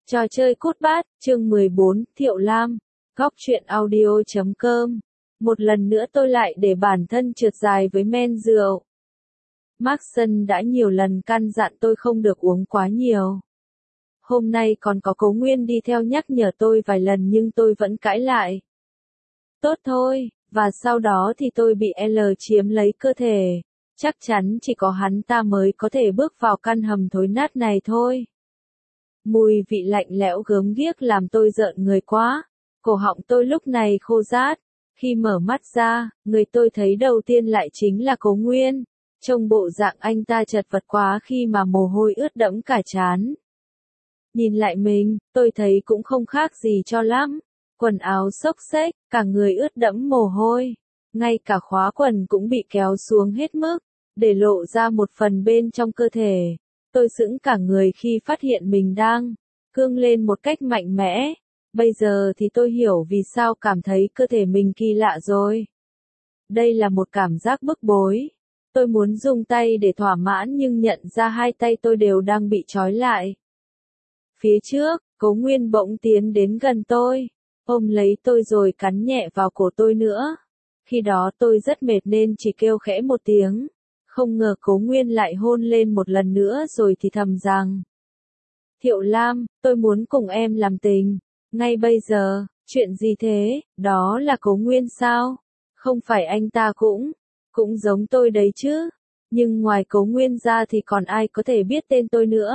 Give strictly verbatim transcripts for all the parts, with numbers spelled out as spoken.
Trò chơi cút bát, chương mười bốn, Thiệu Lam, góc truyện audio chấm com. Một lần nữa tôi lại để bản thân trượt dài với men rượu. Markson đã nhiều lần căn dặn tôi không được uống quá nhiều. Hôm nay còn có Cố Nguyên đi theo nhắc nhở tôi vài lần nhưng tôi vẫn cãi lại. Tốt thôi, và sau đó thì tôi bị L chiếm lấy cơ thể. Chắc chắn chỉ có hắn ta mới có thể bước vào căn hầm thối nát này thôi. Mùi vị lạnh lẽo gớm ghiếc làm tôi rợn người quá. Cổ họng tôi lúc này khô rát. Khi mở mắt ra, người tôi thấy đầu tiên lại chính là Cố Nguyên. Trông bộ dạng anh ta chật vật quá khi mà mồ hôi ướt đẫm cả trán. Nhìn lại mình, tôi thấy cũng không khác gì cho lắm. Quần áo xốc xếch, cả người ướt đẫm mồ hôi. Ngay cả khóa quần cũng bị kéo xuống hết mức, để lộ ra một phần bên trong cơ thể. Tôi sững cả người khi phát hiện mình đang cương lên một cách mạnh mẽ. Bây giờ thì tôi hiểu vì sao cảm thấy cơ thể mình kỳ lạ rồi. Đây là một cảm giác bức bối. Tôi muốn dùng tay để thỏa mãn nhưng nhận ra hai tay tôi đều đang bị trói lại. Phía trước, Cố Nguyên bỗng tiến đến gần tôi, ôm lấy tôi rồi cắn nhẹ vào cổ tôi nữa. Khi đó tôi rất mệt nên chỉ kêu khẽ một tiếng. Không ngờ Cố Nguyên lại hôn lên một lần nữa rồi thì thầm rằng: Thiệu Lam, tôi muốn cùng em làm tình. Ngay bây giờ, chuyện gì thế? Đó là Cố Nguyên sao? Không phải anh ta cũng, cũng giống tôi đấy chứ. Nhưng ngoài Cố Nguyên ra thì còn ai có thể biết tên tôi nữa?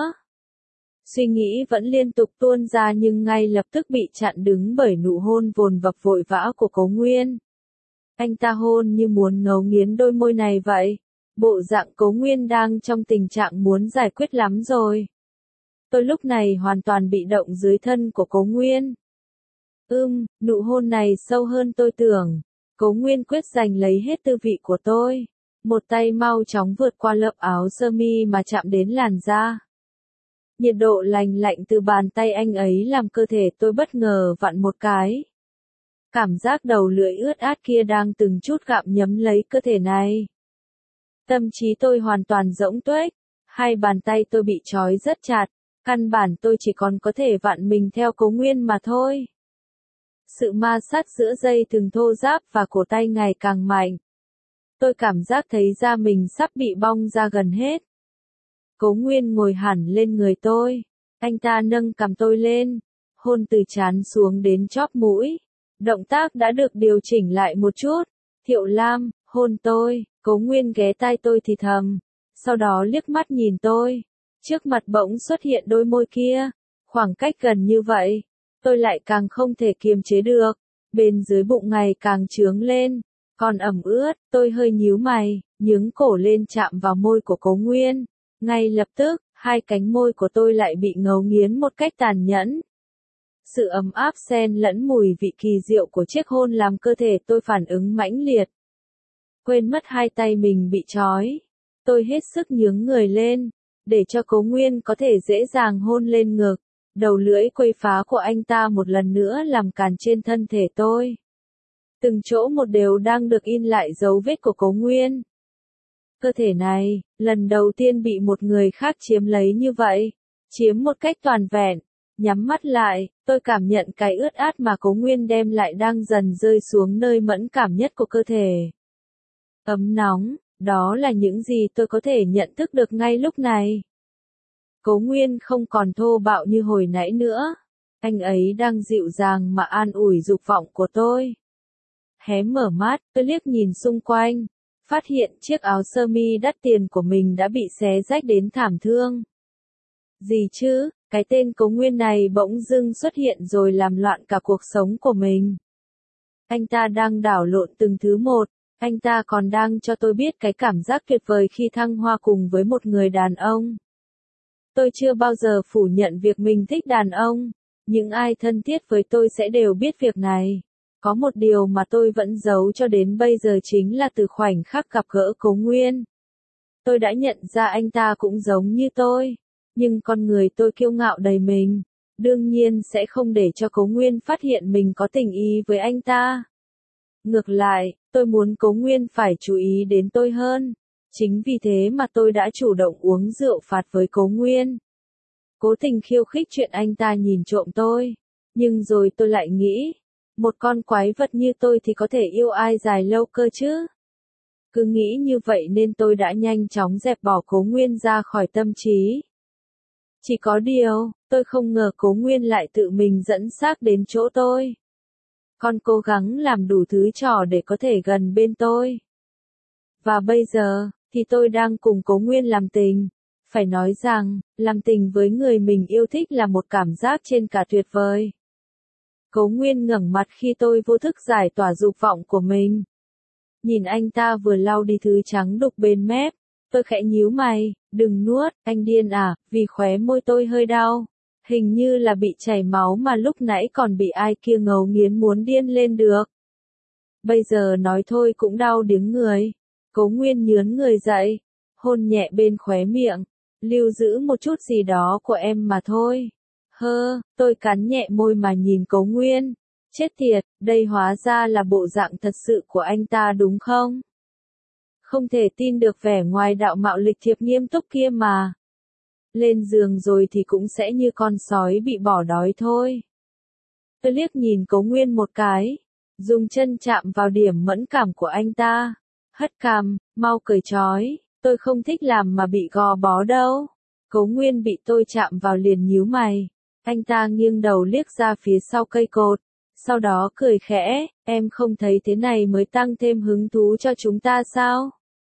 Suy nghĩ vẫn liên tục tuôn ra nhưng ngay lập tức bị chặn đứng bởi nụ hôn vồn vập vội vã của Cố Nguyên. Anh ta hôn như muốn ngấu nghiến đôi môi này vậy. Bộ dạng Cố Nguyên đang trong tình trạng muốn giải quyết lắm rồi. Tôi lúc này hoàn toàn bị động dưới thân của Cố Nguyên. Ưm, nụ hôn này sâu hơn tôi tưởng. Cố Nguyên quyết giành lấy hết tư vị của tôi. Một tay mau chóng vượt qua lớp áo sơ mi mà chạm đến làn da. Nhiệt độ lành lạnh từ bàn tay anh ấy làm cơ thể tôi bất ngờ vặn một cái. Cảm giác đầu lưỡi ướt át kia đang từng chút gặm nhấm lấy cơ thể này. Tâm trí tôi hoàn toàn rỗng tuếch, hai bàn tay tôi bị trói rất chặt, căn bản tôi chỉ còn có thể vặn mình theo Cố Nguyên mà thôi. Sự ma sát giữa dây thừng thô ráp và cổ tay ngày càng mạnh. Tôi cảm giác thấy da mình sắp bị bong ra gần hết. Cố Nguyên ngồi hẳn lên người tôi, anh ta nâng cằm tôi lên, hôn từ trán xuống đến chóp mũi. Động tác đã được điều chỉnh lại một chút. Thiệu Lam, hôn tôi. Cố Nguyên ghé tai tôi thì thầm, sau đó liếc mắt nhìn tôi. Trước mặt bỗng xuất hiện đôi môi kia, khoảng cách gần như vậy, tôi lại càng không thể kiềm chế được. Bên dưới bụng ngày càng trướng lên, còn ẩm ướt, tôi hơi nhíu mày, nhướng cổ lên chạm vào môi của Cố Nguyên. Ngay lập tức, hai cánh môi của tôi lại bị ngấu nghiến một cách tàn nhẫn. Sự ấm áp xen lẫn mùi vị kỳ diệu của chiếc hôn làm cơ thể tôi phản ứng mãnh liệt. Quên mất hai tay mình bị trói. Tôi hết sức nhướng người lên, để cho Cố Nguyên có thể dễ dàng hôn lên ngực. Đầu lưỡi quấy phá của anh ta một lần nữa làm càn trên thân thể tôi. Từng chỗ một đều đang được in lại dấu vết của Cố Nguyên. Cơ thể này, lần đầu tiên bị một người khác chiếm lấy như vậy. Chiếm một cách toàn vẹn. Nhắm mắt lại, tôi cảm nhận cái ướt át mà Cố Nguyên đem lại đang dần rơi xuống nơi mẫn cảm nhất của cơ thể. Ấm nóng, đó là những gì tôi có thể nhận thức được ngay lúc này. Cố Nguyên không còn thô bạo như hồi nãy nữa. Anh ấy đang dịu dàng mà an ủi dục vọng của tôi. Hé mở mắt, tôi liếc nhìn xung quanh, phát hiện chiếc áo sơ mi đắt tiền của mình đã bị xé rách đến thảm thương. Gì chứ, cái tên Cố Nguyên này bỗng dưng xuất hiện rồi làm loạn cả cuộc sống của mình. Anh ta đang đảo lộn từng thứ một. Anh ta còn đang cho tôi biết cái cảm giác tuyệt vời khi thăng hoa cùng với một người đàn ông. Tôi chưa bao giờ phủ nhận việc mình thích đàn ông. Những ai thân thiết với tôi sẽ đều biết việc này. Có một điều mà tôi vẫn giấu cho đến bây giờ chính là từ khoảnh khắc gặp gỡ Cố Nguyên. Tôi đã nhận ra anh ta cũng giống như tôi. Nhưng con người tôi kiêu ngạo đầy mình. Đương nhiên sẽ không để cho Cố Nguyên phát hiện mình có tình ý với anh ta. Ngược lại, tôi muốn Cố Nguyên phải chú ý đến tôi hơn. Chính vì thế mà tôi đã chủ động uống rượu phạt với Cố Nguyên. cố tình khiêu khích chuyện anh ta nhìn trộm tôi. Nhưng rồi tôi lại nghĩ, một con quái vật như tôi thì có thể yêu ai dài lâu cơ chứ? Cứ nghĩ như vậy nên tôi đã nhanh chóng dẹp bỏ Cố Nguyên ra khỏi tâm trí. Chỉ có điều, tôi không ngờ Cố Nguyên lại tự mình dẫn xác đến chỗ tôi. Con cố gắng làm đủ thứ trò để có thể gần bên tôi. Và bây giờ, thì tôi đang cùng Cố Nguyên làm tình. Phải nói rằng, làm tình với người mình yêu thích là một cảm giác trên cả tuyệt vời. Cố Nguyên ngẩng mặt khi tôi vô thức giải tỏa dục vọng của mình. Nhìn anh ta vừa lau đi thứ trắng đục bên mép, tôi khẽ nhíu mày, đừng nuốt, anh điên à, vì khóe môi tôi hơi đau. Hình như là bị chảy máu mà lúc nãy còn bị ai kia ngấu nghiến muốn điên lên được. Bây giờ nói thôi cũng đau điếng người. Cố Nguyên nhướn người dậy, hôn nhẹ bên khóe miệng, lưu giữ một chút gì đó của em mà thôi. Hơ, tôi cắn nhẹ môi mà nhìn Cố Nguyên. Chết tiệt, đây hóa ra là bộ dạng thật sự của anh ta đúng không? Không thể tin được vẻ ngoài đạo mạo lịch thiệp nghiêm túc kia mà. Lên giường rồi thì cũng sẽ như con sói bị bỏ đói thôi. Tôi liếc nhìn Cố Nguyên một cái, dùng chân chạm vào điểm mẫn cảm của anh ta. Hất cằm, mau cởi trói, tôi không thích làm mà bị gò bó đâu. Cố Nguyên bị tôi chạm vào liền nhíu mày. Anh ta nghiêng đầu liếc ra phía sau cây cột. Sau đó cười khẽ, em không thấy thế này mới tăng thêm hứng thú cho chúng ta sao?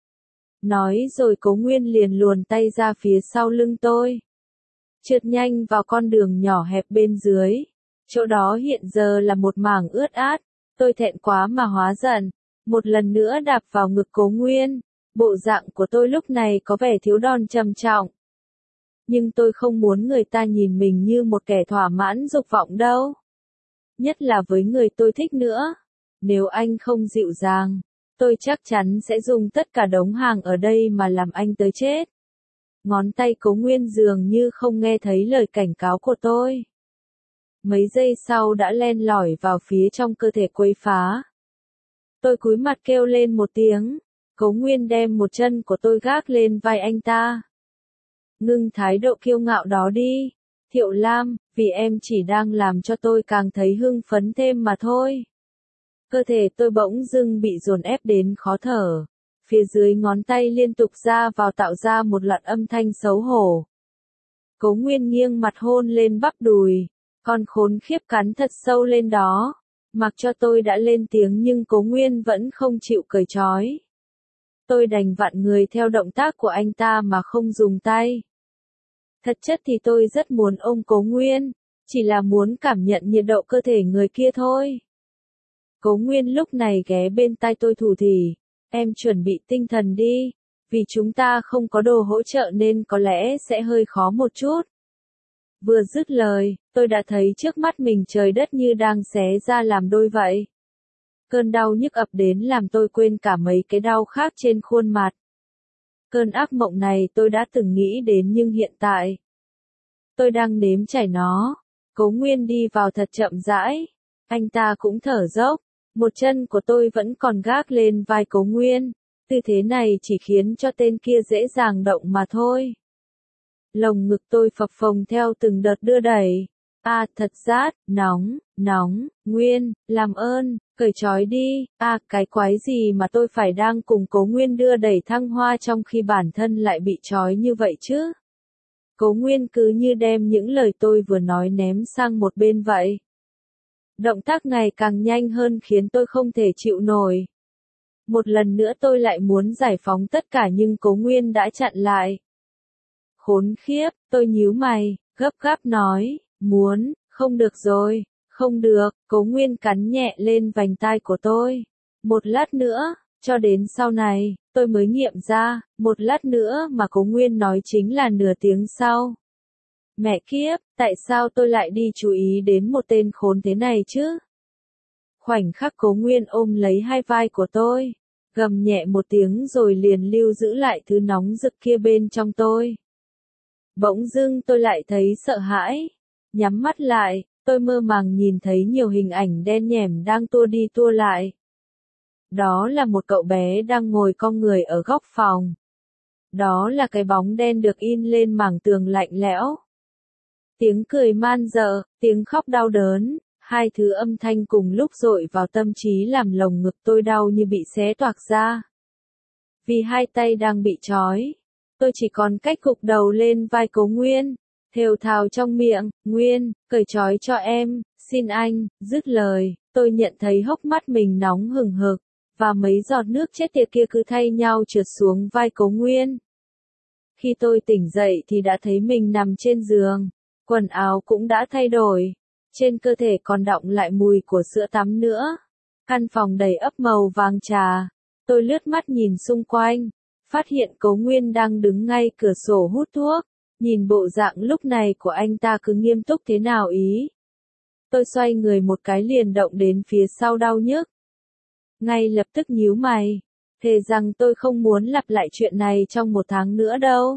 Nói rồi Cố Nguyên liền luồn tay ra phía sau lưng tôi. Trượt nhanh vào con đường nhỏ hẹp bên dưới. Chỗ đó hiện giờ là một mảng ướt át. Tôi thẹn quá mà hóa giận. Một lần nữa đạp vào ngực Cố Nguyên. Bộ dạng của tôi lúc này có vẻ thiếu đòn trầm trọng. Nhưng tôi không muốn người ta nhìn mình như một kẻ thỏa mãn dục vọng đâu. Nhất là với người tôi thích nữa. Nếu anh không dịu dàng, tôi chắc chắn sẽ dùng tất cả đống hàng ở đây mà làm anh tới chết. Ngón tay Cố Nguyên dường như không nghe thấy lời cảnh cáo của tôi. Mấy giây sau đã len lỏi vào phía trong cơ thể quấy phá. Tôi cúi mặt kêu lên một tiếng. Cố Nguyên đem một chân của tôi gác lên vai anh ta. Ngưng thái độ kiêu ngạo đó đi. Thiệu Lam, vì em chỉ đang làm cho tôi càng thấy hưng phấn thêm mà thôi. Cơ thể tôi bỗng dưng bị dồn ép đến khó thở. Phía dưới ngón tay liên tục ra vào tạo ra một loạt âm thanh xấu hổ. Cố Nguyên nghiêng mặt hôn lên bắp đùi. Con khốn khiếp cắn thật sâu lên đó. Mặc cho tôi đã lên tiếng nhưng Cố Nguyên vẫn không chịu cởi trói. Tôi đành vặn người theo động tác của anh ta mà không dùng tay. Thật chất thì tôi rất muốn ôm Cố Nguyên, chỉ là muốn cảm nhận nhiệt độ cơ thể người kia thôi. Cố Nguyên lúc này ghé bên tai tôi thủ thỉ, em chuẩn bị tinh thần đi, vì chúng ta không có đồ hỗ trợ nên có lẽ sẽ hơi khó một chút. Vừa dứt lời, tôi đã thấy trước mắt mình trời đất như đang xé ra làm đôi vậy. Cơn đau nhức ập đến làm tôi quên cả mấy cái đau khác trên khuôn mặt. Cơn ác mộng này tôi đã từng nghĩ đến nhưng hiện tại, tôi đang nếm trải nó. Cố Nguyên đi vào thật chậm rãi. Anh ta cũng thở dốc. Một chân của tôi vẫn còn gác lên vai Cố Nguyên. Tư thế này chỉ khiến cho tên kia dễ dàng động mà thôi. Lồng ngực tôi phập phồng theo từng đợt đưa đẩy. À thật rát, nóng, nóng, Nguyên, làm ơn, cởi trói đi. À cái quái gì mà tôi phải đang cùng Cố Nguyên đưa đẩy thăng hoa trong khi bản thân lại bị trói như vậy chứ? Cố Nguyên cứ như đem những lời tôi vừa nói ném sang một bên vậy. Động tác ngày càng nhanh hơn khiến tôi không thể chịu nổi. Một lần nữa tôi lại muốn giải phóng tất cả nhưng Cố Nguyên đã chặn lại. Khốn khiếp, tôi nhíu mày, gấp gáp nói, muốn, không được rồi, không được, Cố Nguyên cắn nhẹ lên vành tai của tôi. Một lát nữa, cho đến sau này, tôi mới nghiệm ra, một lát nữa mà Cố Nguyên nói chính là nửa tiếng sau. Mẹ kiếp, tại sao tôi lại đi chú ý đến một tên khốn thế này chứ? Khoảnh khắc Cố Nguyên ôm lấy hai vai của tôi, gầm nhẹ một tiếng rồi liền lưu giữ lại thứ nóng rực kia bên trong tôi. Bỗng dưng tôi lại thấy sợ hãi. Nhắm mắt lại, tôi mơ màng nhìn thấy nhiều hình ảnh đen nhẻm đang tua đi tua lại. Đó là một cậu bé đang ngồi cong người ở góc phòng. Đó là cái bóng đen được in lên mảng tường lạnh lẽo. tiếng cười man dợ, tiếng khóc đau đớn, hai thứ âm thanh cùng lúc dội vào tâm trí làm lồng ngực tôi đau như bị xé toạc ra. Vì hai tay đang bị trói, tôi chỉ còn cách gục đầu lên vai Cố Nguyên, thều thào trong miệng, Nguyên, cởi trói cho em, xin anh, dứt lời, tôi nhận thấy hốc mắt mình nóng hừng hực, và mấy giọt nước chết tiệt kia cứ thay nhau trượt xuống vai Cố Nguyên. Khi tôi tỉnh dậy thì đã thấy mình nằm trên giường, quần áo cũng đã thay đổi, trên cơ thể còn đọng lại mùi của sữa tắm nữa. Căn phòng đầy ắp màu vàng trà, tôi lướt mắt nhìn xung quanh, phát hiện Cố Nguyên đang đứng ngay cửa sổ hút thuốc, nhìn bộ dạng lúc này của anh ta cứ nghiêm túc thế nào ý. Tôi xoay người một cái liền động đến phía sau đau nhức. Ngay lập tức nhíu mày, thề rằng tôi không muốn lặp lại chuyện này trong một tháng nữa đâu.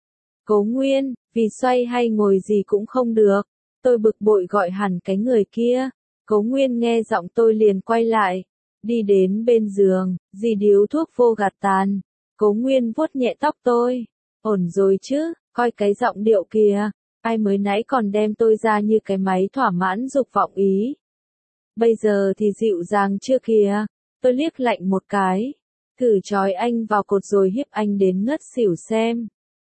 Cố Nguyên, vì xoay hay ngồi gì cũng không được. Tôi bực bội gọi hẳn cái người kia. Cố Nguyên nghe giọng tôi liền quay lại, đi đến bên giường, dì điếu thuốc vô gạt tàn. Cố Nguyên vuốt nhẹ tóc tôi. Ổn rồi chứ, coi cái giọng điệu kìa, ai mới nãy còn đem tôi ra như cái máy thỏa mãn dục vọng ý. Bây giờ thì dịu dàng chưa kìa. Tôi liếc lạnh một cái, thử trói anh vào cột rồi hiếp anh đến ngất xỉu xem.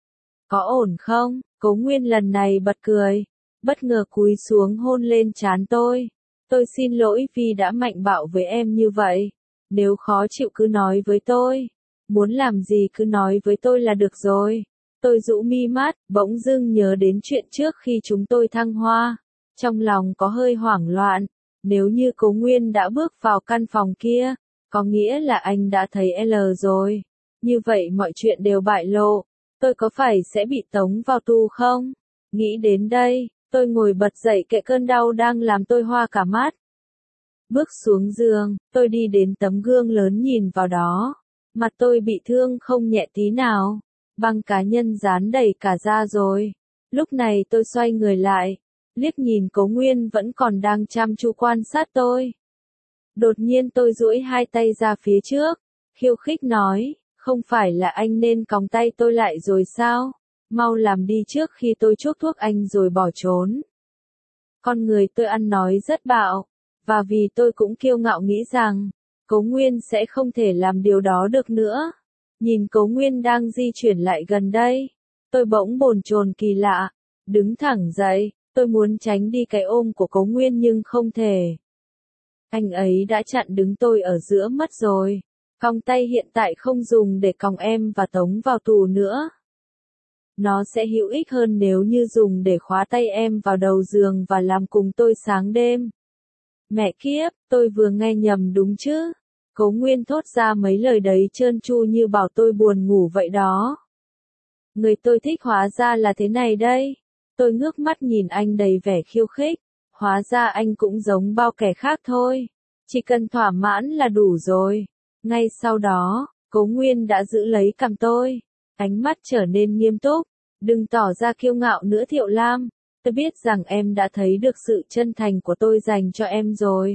Có ổn không? Cố Nguyên lần này bật cười, bất ngờ cúi xuống hôn lên trán tôi. Tôi xin lỗi vì đã mạnh bạo với em như vậy. Nếu khó chịu cứ nói với tôi. Muốn làm gì cứ nói với tôi là được rồi. Tôi rũ mi mắt, bỗng dưng nhớ đến chuyện trước khi chúng tôi thăng hoa. Trong lòng có hơi hoảng loạn. Nếu như Cố Nguyên đã bước vào căn phòng kia, có nghĩa là anh đã thấy L rồi. Như vậy mọi chuyện đều bại lộ. Tôi có phải sẽ bị tống vào tù không? Nghĩ đến đây, tôi ngồi bật dậy kệ cơn đau đang làm tôi hoa cả mắt. Bước xuống giường, tôi đi đến tấm gương lớn nhìn vào đó. Mặt tôi bị thương không nhẹ tí nào. Băng cá nhân dán đầy cả da rồi. Lúc này tôi xoay người lại, liếc nhìn Cố Nguyên vẫn còn đang chăm chú quan sát tôi. Đột nhiên tôi duỗi hai tay ra phía trước, khiêu khích nói, không phải là anh nên còng tay tôi lại rồi sao? Mau làm đi trước khi tôi chuốc thuốc anh rồi bỏ trốn. Con người tôi ăn nói rất bạo, và vì tôi cũng kiêu ngạo nghĩ rằng, Cố Nguyên sẽ không thể làm điều đó được nữa. Nhìn Cố Nguyên đang di chuyển lại gần đây, tôi bỗng bồn chồn kỳ lạ, đứng thẳng dậy, tôi muốn tránh đi cái ôm của Cố Nguyên nhưng không thể. Anh ấy đã chặn đứng tôi ở giữa mất rồi. Còng tay hiện tại không dùng để còng em và tống vào tù nữa. Nó sẽ hữu ích hơn nếu như dùng để khóa tay em vào đầu giường và làm cùng tôi sáng đêm. Mẹ kiếp, tôi vừa nghe nhầm đúng chứ? Cố Nguyên thốt ra mấy lời đấy trơn tru như bảo tôi buồn ngủ vậy đó. Người tôi thích hóa ra là thế này đây. Tôi ngước mắt nhìn anh đầy vẻ khiêu khích. Hóa ra anh cũng giống bao kẻ khác thôi. Chỉ cần thỏa mãn là đủ rồi. Ngay sau đó, Cố Nguyên đã giữ lấy cằm tôi. Ánh mắt trở nên nghiêm túc. Đừng tỏ ra kiêu ngạo nữa Thiệu Lam. Tôi biết rằng em đã thấy được sự chân thành của tôi dành cho em rồi.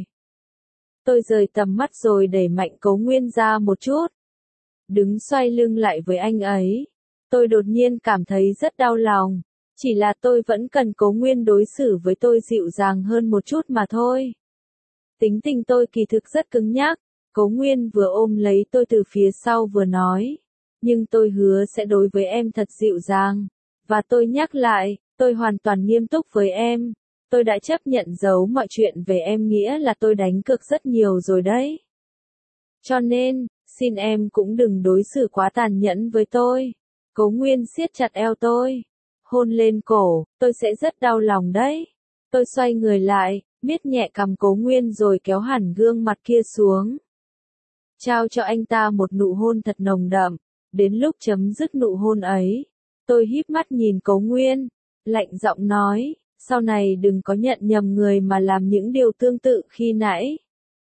Tôi rời tầm mắt rồi đẩy mạnh Cố Nguyên ra một chút. Đứng xoay lưng lại với anh ấy. Tôi đột nhiên cảm thấy rất đau lòng. Chỉ là tôi vẫn cần Cố Nguyên đối xử với tôi dịu dàng hơn một chút mà thôi. Tính tình tôi kỳ thực rất cứng nhắc. Cố Nguyên vừa ôm lấy tôi từ phía sau vừa nói. Nhưng tôi hứa sẽ đối với em thật dịu dàng. Và tôi nhắc lại, tôi hoàn toàn nghiêm túc với em. Tôi đã chấp nhận giấu mọi chuyện về em nghĩa là tôi đánh cược rất nhiều rồi đấy. Cho nên, xin em cũng đừng đối xử quá tàn nhẫn với tôi. Cố Nguyên siết chặt eo tôi. Hôn lên cổ, tôi sẽ rất đau lòng đấy. Tôi xoay người lại, miết nhẹ cằm Cố Nguyên rồi kéo hẳn gương mặt kia xuống. Trao cho anh ta một nụ hôn thật nồng đậm. Đến lúc chấm dứt nụ hôn ấy, tôi híp mắt nhìn Cố Nguyên, lạnh giọng nói, sau này đừng có nhận nhầm người mà làm những điều tương tự khi nãy.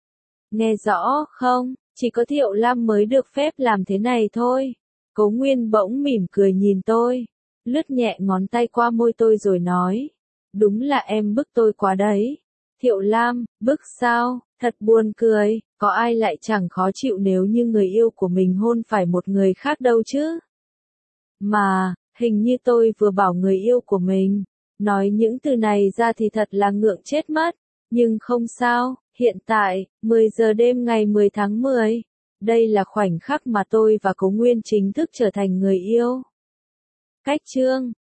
Nghe rõ không, chỉ có Thiệu Lam mới được phép làm thế này thôi. Cố Nguyên bỗng mỉm cười nhìn tôi, lướt nhẹ ngón tay qua môi tôi rồi nói, đúng là em bức tôi quá đấy. Thiệu Lam, bức sao, thật buồn cười, có ai lại chẳng khó chịu nếu như người yêu của mình hôn phải một người khác đâu chứ. Mà, hình như tôi vừa bảo người yêu của mình, Nói những từ này ra thì thật là ngượng chết mất, nhưng không sao, hiện tại, mười giờ đêm ngày mười tháng mười, đây là khoảnh khắc mà tôi và Cố Nguyên chính thức trở thành người yêu. Cách chương